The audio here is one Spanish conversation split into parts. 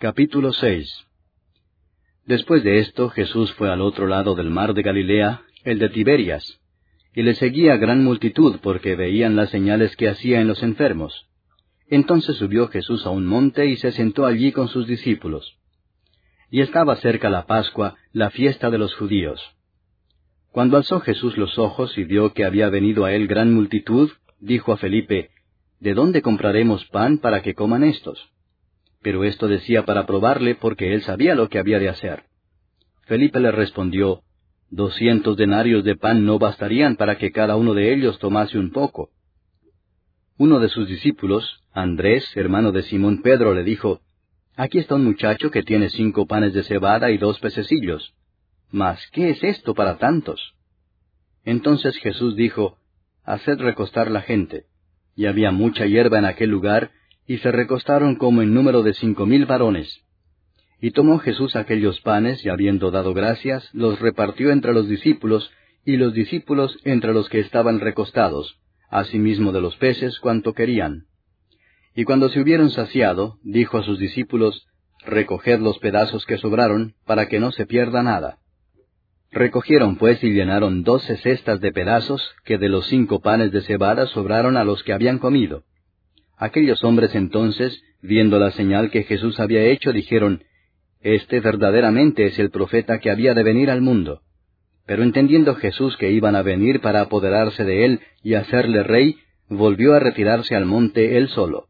Capítulo 6. Después de esto, Jesús fue al otro lado del mar de Galilea, el de Tiberias, y le seguía gran multitud porque veían las señales que hacía en los enfermos. Entonces subió Jesús a un monte y se sentó allí con sus discípulos. Y estaba cerca la Pascua, la fiesta de los judíos. Cuando alzó Jesús los ojos y vio que había venido a él gran multitud, dijo a Felipe, ¿De dónde compraremos pan para que coman estos? Pero esto decía para probarle, porque él sabía lo que había de hacer. Felipe le respondió, 200 denarios de pan no bastarían para que cada uno de ellos tomase un poco. Uno de sus discípulos, Andrés, hermano de Simón Pedro, le dijo, Aquí está un muchacho que tiene 5 panes de cebada y 2 pececillos. Mas, ¿qué es esto para tantos? Entonces Jesús dijo, Haced recostar la gente. Y había mucha hierba en aquel lugar, y se recostaron como en número de 5,000 varones. Y tomó Jesús aquellos panes, y habiendo dado gracias, los repartió entre los discípulos, y los discípulos entre los que estaban recostados, asimismo de los peces cuanto querían. Y cuando se hubieron saciado, dijo a sus discípulos, Recoged los pedazos que sobraron, para que no se pierda nada. Recogieron pues y llenaron 12 cestas de pedazos, que de los 5 panes de cebada sobraron a los que habían comido. Aquellos hombres entonces, viendo la señal que Jesús había hecho, dijeron, Este verdaderamente es el profeta que había de venir al mundo. Pero entendiendo Jesús que iban a venir para apoderarse de él y hacerle rey, volvió a retirarse al monte él solo.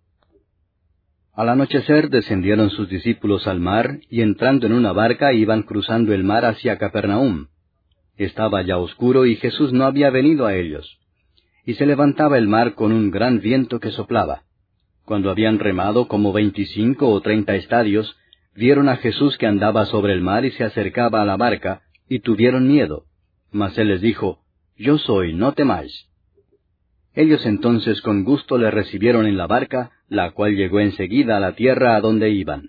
Al anochecer descendieron sus discípulos al mar, y entrando en una barca iban cruzando el mar hacia Capernaum. Estaba ya oscuro y Jesús no había venido a ellos. Y se levantaba el mar con un gran viento que soplaba. Cuando habían remado como 25 o 30 estadios, vieron a Jesús que andaba sobre el mar y se acercaba a la barca, y tuvieron miedo. Mas él les dijo, Yo soy, no temáis. Ellos entonces con gusto le recibieron en la barca, la cual llegó enseguida a la tierra a donde iban.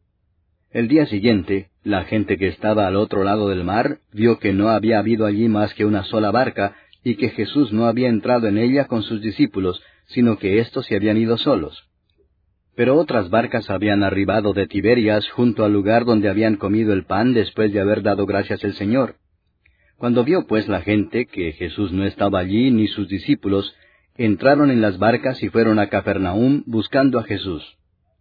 El día siguiente, la gente que estaba al otro lado del mar vio que no había habido allí más que una sola barca, y que Jesús no había entrado en ella con sus discípulos, sino que éstos se habían ido solos. Pero otras barcas habían arribado de Tiberias junto al lugar donde habían comido el pan después de haber dado gracias al Señor. Cuando vio pues la gente que Jesús no estaba allí ni sus discípulos, entraron en las barcas y fueron a Capernaum buscando a Jesús.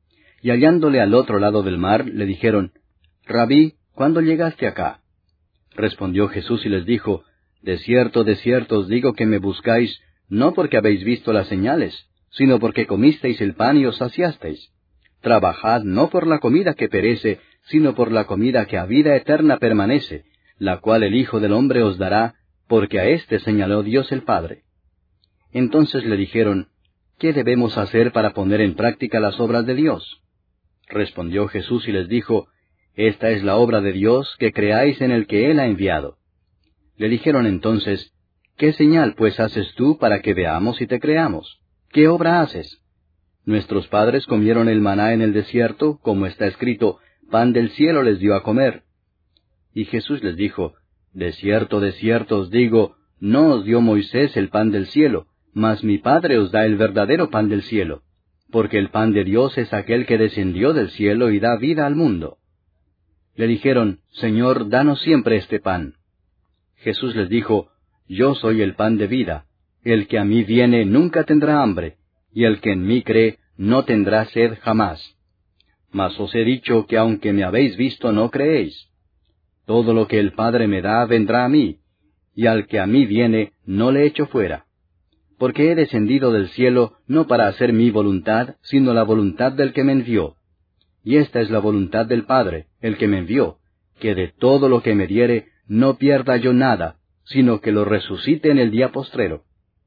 Y hallándole al otro lado del mar, le dijeron, Rabí, ¿cuándo llegaste acá? Respondió Jesús y les dijo, de cierto os digo que me buscáis, no porque habéis visto las señales, sino porque comisteis el pan y os saciasteis. Trabajad no por la comida que perece, sino por la comida que a vida eterna permanece, la cual el Hijo del Hombre os dará, porque a éste señaló Dios el Padre. Entonces le dijeron, ¿qué debemos hacer para poner en práctica las obras de Dios? Respondió Jesús y les dijo, Esta es la obra de Dios, que creáis en el que Él ha enviado. Le dijeron entonces, ¿qué señal pues haces tú para que veamos y te creamos? ¿Qué obra haces? Nuestros padres comieron el maná en el desierto, como está escrito, pan del cielo les dio a comer. Y Jesús les dijo, de cierto os digo, no os dio Moisés el pan del cielo, mas mi Padre os da el verdadero pan del cielo, porque el pan de Dios es aquel que descendió del cielo y da vida al mundo. Le dijeron, Señor, danos siempre este pan. Jesús les dijo, Yo soy el pan de vida, el que a mí viene nunca tendrá hambre, y el que en mí cree no tendrá sed jamás. Mas os he dicho que aunque me habéis visto no creéis. Todo lo que el Padre me da vendrá a mí, y al que a mí viene no le echo fuera. Porque he descendido del cielo no para hacer mi voluntad, sino la voluntad del que me envió. Y esta es la voluntad del Padre, el que me envió, que de todo lo que me diere no pierda yo nada, sino que lo resucite en el día postrero.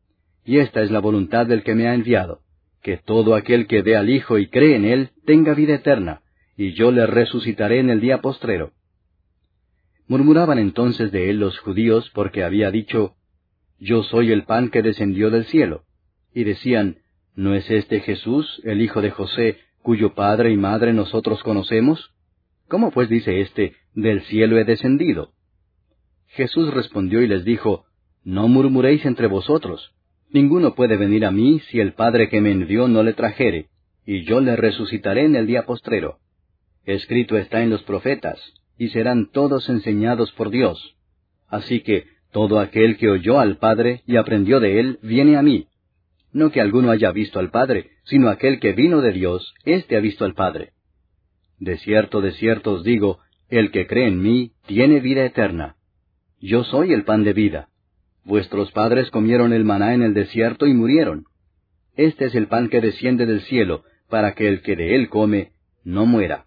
Y esta es la voluntad del que me ha enviado, que todo aquel que ve al Hijo y cree en Él tenga vida eterna, y yo le resucitaré en el día postrero. Murmuraban entonces de él los judíos porque había dicho, Yo soy el pan que descendió del cielo. Y decían, ¿no es este Jesús, el hijo de José, cuyo padre y madre nosotros conocemos? ¿Cómo pues dice éste, del cielo he descendido? Jesús respondió y les dijo, No murmuréis entre vosotros. Ninguno puede venir a mí si el Padre que me envió no le trajere, y yo le resucitaré en el día postrero. Escrito está en los profetas, y serán todos enseñados por Dios. Así que todo aquel que oyó al Padre y aprendió de él, viene a mí. No que alguno haya visto al Padre, sino aquel que vino de Dios, éste ha visto al Padre. De cierto os digo, el que cree en mí, tiene vida eterna. Yo soy el pan de vida. Vuestros padres comieron el maná en el desierto y murieron. Este es el pan que desciende del cielo, para que el que de él come, no muera.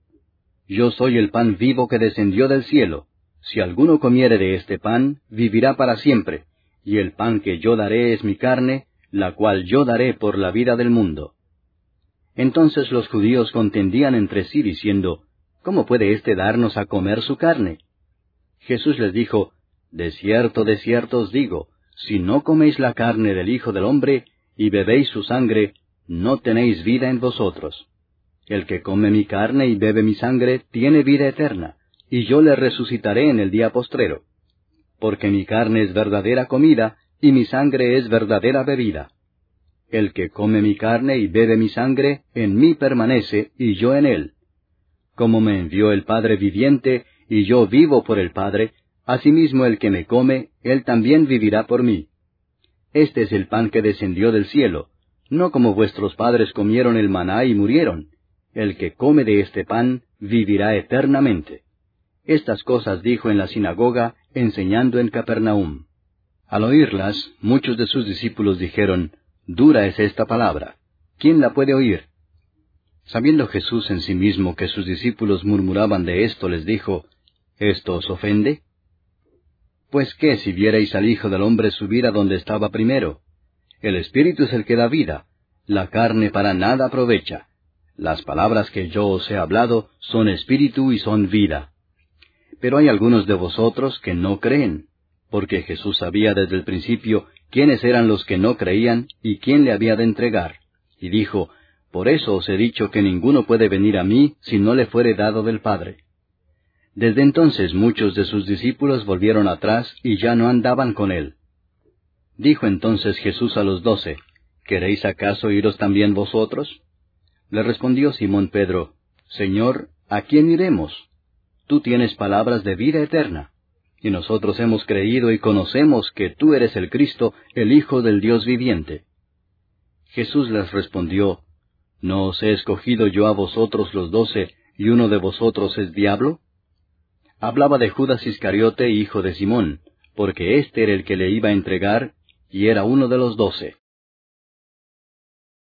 Yo soy el pan vivo que descendió del cielo. Si alguno comiere de este pan, vivirá para siempre, y el pan que yo daré es mi carne, la cual yo daré por la vida del mundo. Entonces los judíos contendían entre sí diciendo, ¿cómo puede éste darnos a comer su carne? Jesús les dijo, de cierto os digo, si no coméis la carne del Hijo del Hombre, y bebéis su sangre, no tenéis vida en vosotros. El que come mi carne y bebe mi sangre, tiene vida eterna, y yo le resucitaré en el día postrero. Porque mi carne es verdadera comida, y mi sangre es verdadera bebida. El que come mi carne y bebe mi sangre, en mí permanece, y yo en él. Como me envió el Padre viviente, y yo vivo por el Padre, asimismo el que me come, él también vivirá por mí. Este es el pan que descendió del cielo, no como vuestros padres comieron el maná y murieron. El que come de este pan, vivirá eternamente. Estas cosas dijo en la sinagoga, enseñando en Capernaum. Al oírlas, muchos de sus discípulos dijeron, dura es esta palabra, ¿quién la puede oír? Sabiendo Jesús en sí mismo que sus discípulos murmuraban de esto, les dijo, ¿esto os ofende? Pues qué si vierais al Hijo del Hombre subir a donde estaba primero. El Espíritu es el que da vida, la carne para nada aprovecha. Las palabras que yo os he hablado son espíritu y son vida. Pero hay algunos de vosotros que no creen, porque Jesús sabía desde el principio quiénes eran los que no creían y quién le había de entregar. Y dijo, por eso os he dicho que ninguno puede venir a mí si no le fuere dado del Padre. Desde entonces muchos de sus discípulos volvieron atrás y ya no andaban con él. Dijo entonces Jesús a los 12, ¿queréis acaso iros también vosotros? Le respondió Simón Pedro, Señor, ¿a quién iremos? Tú tienes palabras de vida eterna, y nosotros hemos creído y conocemos que tú eres el Cristo, el Hijo del Dios viviente. Jesús les respondió, ¿no os he escogido yo a vosotros los 12, y uno de vosotros es diablo? Hablaba de Judas Iscariote, hijo de Simón, porque éste era el que le iba a entregar, y era uno de los 12.